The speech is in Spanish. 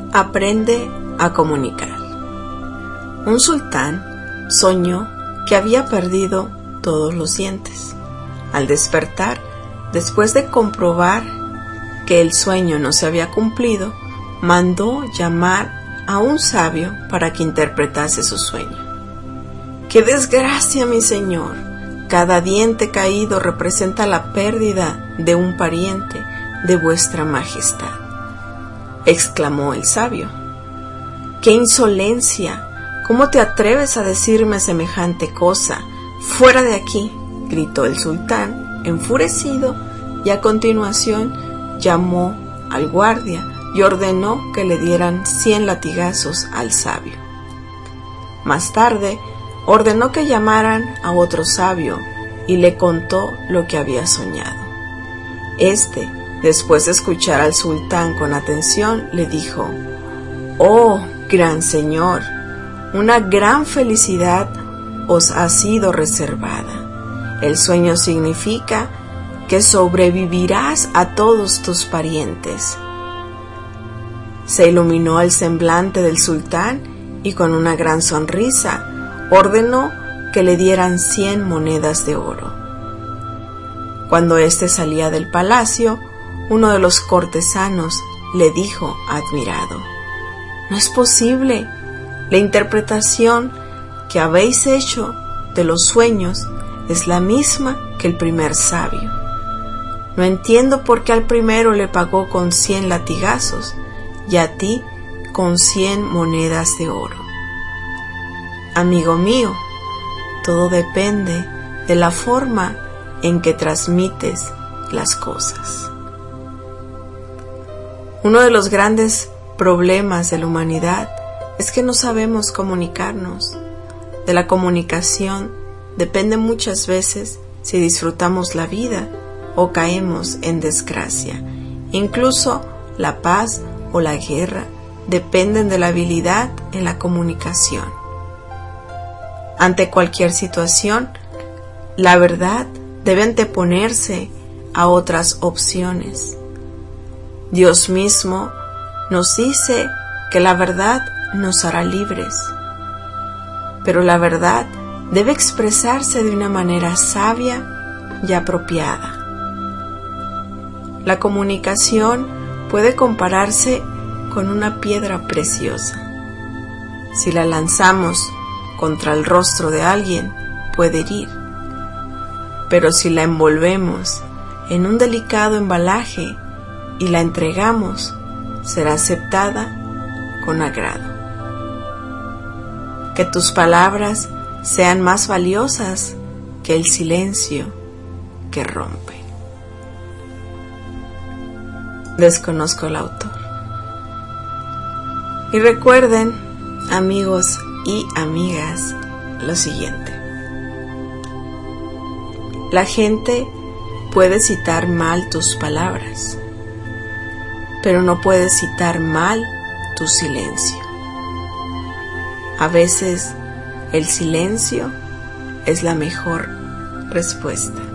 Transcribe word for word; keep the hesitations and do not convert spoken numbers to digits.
Aprende a comunicar. Un sultán soñó que había perdido todos los dientes. Al despertar, después de comprobar que el sueño no se había cumplido, mandó llamar a un sabio para que interpretase su sueño. ¡Qué desgracia, mi señor! Cada diente caído representa la pérdida de un pariente de vuestra majestad, exclamó el sabio. ¡Qué insolencia! ¿Cómo te atreves a decirme semejante cosa? ¡Fuera de aquí!, gritó el sultán, enfurecido, y a continuación llamó al guardia y ordenó que le dieran cien latigazos al sabio. Más tarde, ordenó que llamaran a otro sabio y le contó lo que había soñado. Este, después de escuchar al sultán con atención, le dijo: «Oh, gran señor, una gran felicidad os ha sido reservada. El sueño significa que sobrevivirás a todos tus parientes». Se iluminó el semblante del sultán y con una gran sonrisa ordenó que le dieran cien monedas de oro. Cuando éste salía del palacio, uno de los cortesanos le dijo admirado: «No es posible, la interpretación que habéis hecho de los sueños es la misma que el primer sabio. No entiendo por qué al primero le pagó con cien latigazos y a ti con cien monedas de oro». Amigo mío, todo depende de la forma en que transmites las cosas. Uno de los grandes problemas de la humanidad es que no sabemos comunicarnos. De la comunicación depende muchas veces si disfrutamos la vida o caemos en desgracia. Incluso la paz o la guerra dependen de la habilidad en la comunicación. Ante cualquier situación, la verdad debe anteponerse a otras opciones. Dios mismo nos dice que la verdad nos hará libres, pero la verdad debe expresarse de una manera sabia y apropiada. La comunicación puede compararse con una piedra preciosa. Si la lanzamos contra el rostro de alguien, puede herir, pero si la envolvemos en un delicado embalaje y la entregamos, será aceptada con agrado. Que tus palabras sean más valiosas que el silencio que rompe. Desconozco el autor. Y recuerden, amigos y amigas, lo siguiente: la gente puede citar mal tus palabras, pero no puede citar mal tu silencio. A veces el silencio es la mejor respuesta.